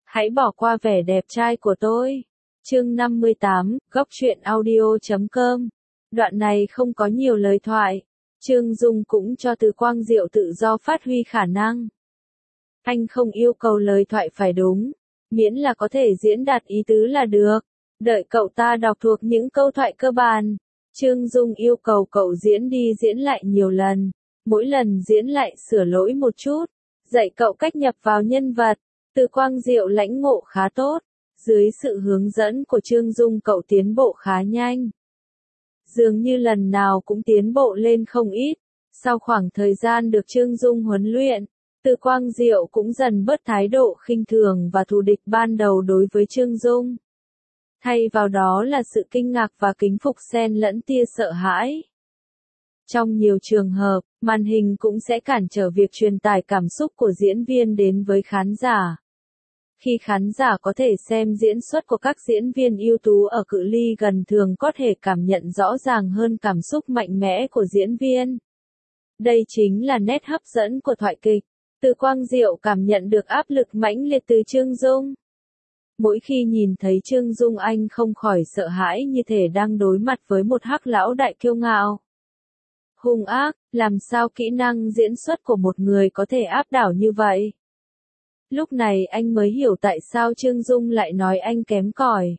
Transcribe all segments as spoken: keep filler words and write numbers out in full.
Hãy bỏ qua vẻ đẹp trai của tôi. Chương năm mươi tám, góc truyện audio chấm com. Đoạn này không có nhiều lời thoại. Trương Dung cũng cho Từ Quang Diệu tự do phát huy khả năng. Anh không yêu cầu lời thoại phải đúng, miễn là có thể diễn đạt ý tứ là được. Đợi cậu ta đọc thuộc những câu thoại cơ bản. Trương Dung yêu cầu cậu diễn đi diễn lại nhiều lần, mỗi lần diễn lại sửa lỗi một chút, dạy cậu cách nhập vào nhân vật. Từ Quang Diệu lãnh ngộ khá tốt, dưới sự hướng dẫn của Trương Dung cậu tiến bộ khá nhanh. Dường như lần nào cũng tiến bộ lên không ít, sau khoảng thời gian được Trương Dung huấn luyện, Từ Quang Diệu cũng dần bớt thái độ khinh thường và thù địch ban đầu đối với Trương Dung. Thay vào đó là sự kinh ngạc và kính phục xen lẫn tia sợ hãi. Trong nhiều trường hợp, màn hình cũng sẽ cản trở việc truyền tải cảm xúc của diễn viên đến với khán giả. Khi khán giả có thể xem diễn xuất của các diễn viên ưu tú ở cự ly gần thường có thể cảm nhận rõ ràng hơn cảm xúc mạnh mẽ của diễn viên. Đây chính là nét hấp dẫn của thoại kịch. Từ Quang Diệu cảm nhận được áp lực mãnh liệt từ Trương Dung. Mỗi khi nhìn thấy Trương Dung anh không khỏi sợ hãi như thể đang đối mặt với một hắc lão đại kiêu ngạo. Hung ác, làm sao kỹ năng diễn xuất của một người có thể áp đảo như vậy? Lúc này anh mới hiểu tại sao Trương Dung lại nói anh kém cỏi.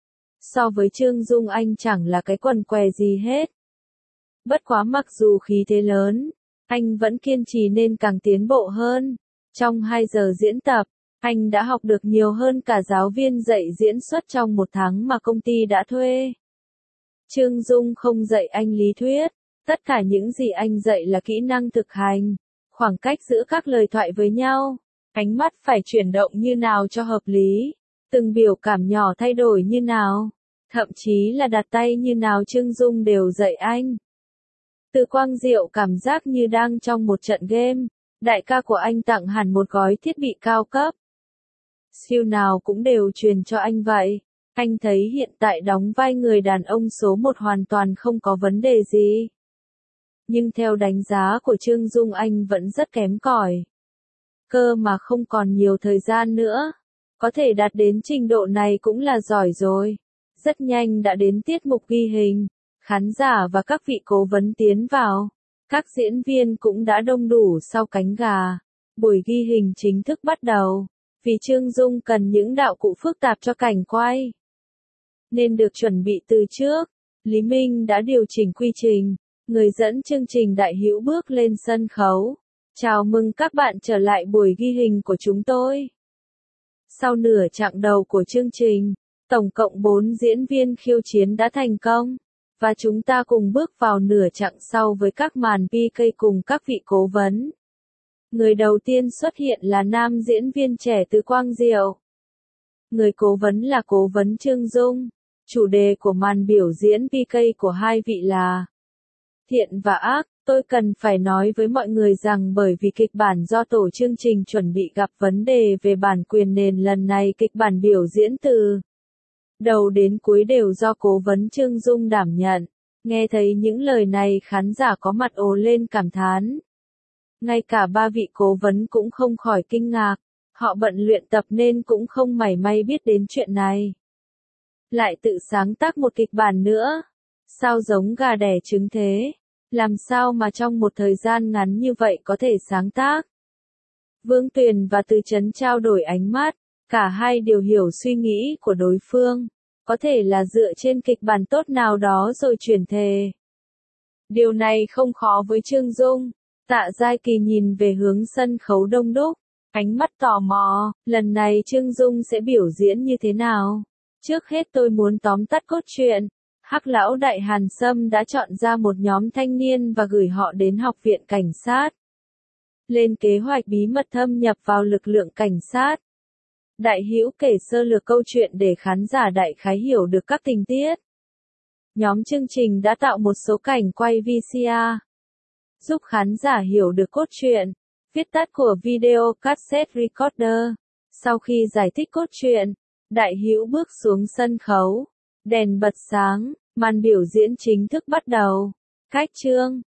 So với Trương Dung anh chẳng là cái quần què gì hết. Bất quá mặc dù khí thế lớn, anh vẫn kiên trì nên càng tiến bộ hơn. Trong hai giờ diễn tập, anh đã học được nhiều hơn cả giáo viên dạy diễn xuất trong một tháng mà công ty đã thuê. Trương Dung không dạy anh lý thuyết, tất cả những gì anh dạy là kỹ năng thực hành, khoảng cách giữa các lời thoại với nhau, ánh mắt phải chuyển động như nào cho hợp lý, từng biểu cảm nhỏ thay đổi như nào, thậm chí là đặt tay như nào Trương Dung đều dạy anh. Từ Quang Diệu cảm giác như đang trong một trận game, đại ca của anh tặng hẳn một gói thiết bị cao cấp. Siêu nào cũng đều truyền cho anh vậy. Anh thấy hiện tại đóng vai người đàn ông số một hoàn toàn không có vấn đề gì. Nhưng theo đánh giá của Trương Dung anh vẫn rất kém cỏi. Cơ mà không còn nhiều thời gian nữa. Có thể đạt đến trình độ này cũng là giỏi rồi. Rất nhanh đã đến tiết mục ghi hình. Khán giả và các vị cố vấn tiến vào. Các diễn viên cũng đã đông đủ sau cánh gà. Buổi ghi hình chính thức bắt đầu. Vì Trương Dung cần những đạo cụ phức tạp cho cảnh quay, nên được chuẩn bị từ trước. Lý Minh đã điều chỉnh quy trình. Người dẫn chương trình Đại Hữu bước lên sân khấu. Chào mừng các bạn trở lại buổi ghi hình của chúng tôi. Sau nửa chặng đầu của chương trình, tổng cộng bốn diễn viên khiêu chiến đã thành công. Và chúng ta cùng bước vào nửa chặng sau với các màn pê ca cùng các vị cố vấn. Người đầu tiên xuất hiện là nam diễn viên trẻ Từ Quang Diệu. Người cố vấn là cố vấn Trương Dung. Chủ đề của màn biểu diễn pê ca của hai vị là thiện và ác. Tôi cần phải nói với mọi người rằng bởi vì kịch bản do tổ chương trình chuẩn bị gặp vấn đề về bản quyền nền lần này kịch bản biểu diễn từ đầu đến cuối đều do cố vấn Trương Dung đảm nhận. Nghe thấy những lời này khán giả có mặt ồ lên cảm thán. Ngay cả ba vị cố vấn cũng không khỏi kinh ngạc, họ bận luyện tập nên cũng không mảy may biết đến chuyện này. Lại tự sáng tác một kịch bản nữa, sao giống gà đẻ trứng thế, làm sao mà trong một thời gian ngắn như vậy có thể sáng tác. Vương Tuyền và Từ Chấn trao đổi ánh mắt, cả hai đều hiểu suy nghĩ của đối phương, có thể là dựa trên kịch bản tốt nào đó rồi chuyển thể. Điều này không khó với Trương Dung. Tạ Giai Kỳ nhìn về hướng sân khấu đông đúc, ánh mắt tò mò, lần này Trương Dung sẽ biểu diễn như thế nào? Trước hết tôi muốn tóm tắt cốt truyện. Hắc lão đại Hàn Sâm đã chọn ra một nhóm thanh niên và gửi họ đến học viện cảnh sát. Lên kế hoạch bí mật thâm nhập vào lực lượng cảnh sát. Đại Hữu kể sơ lược câu chuyện để khán giả đại khái hiểu được các tình tiết. Nhóm chương trình đã tạo một số cảnh quay vê xê rờ. Giúp khán giả hiểu được cốt truyện, viết tắt của video cassette recorder. Sau khi giải thích cốt truyện, Đại Hữu bước xuống sân khấu, đèn bật sáng, màn biểu diễn chính thức bắt đầu. Cách chương,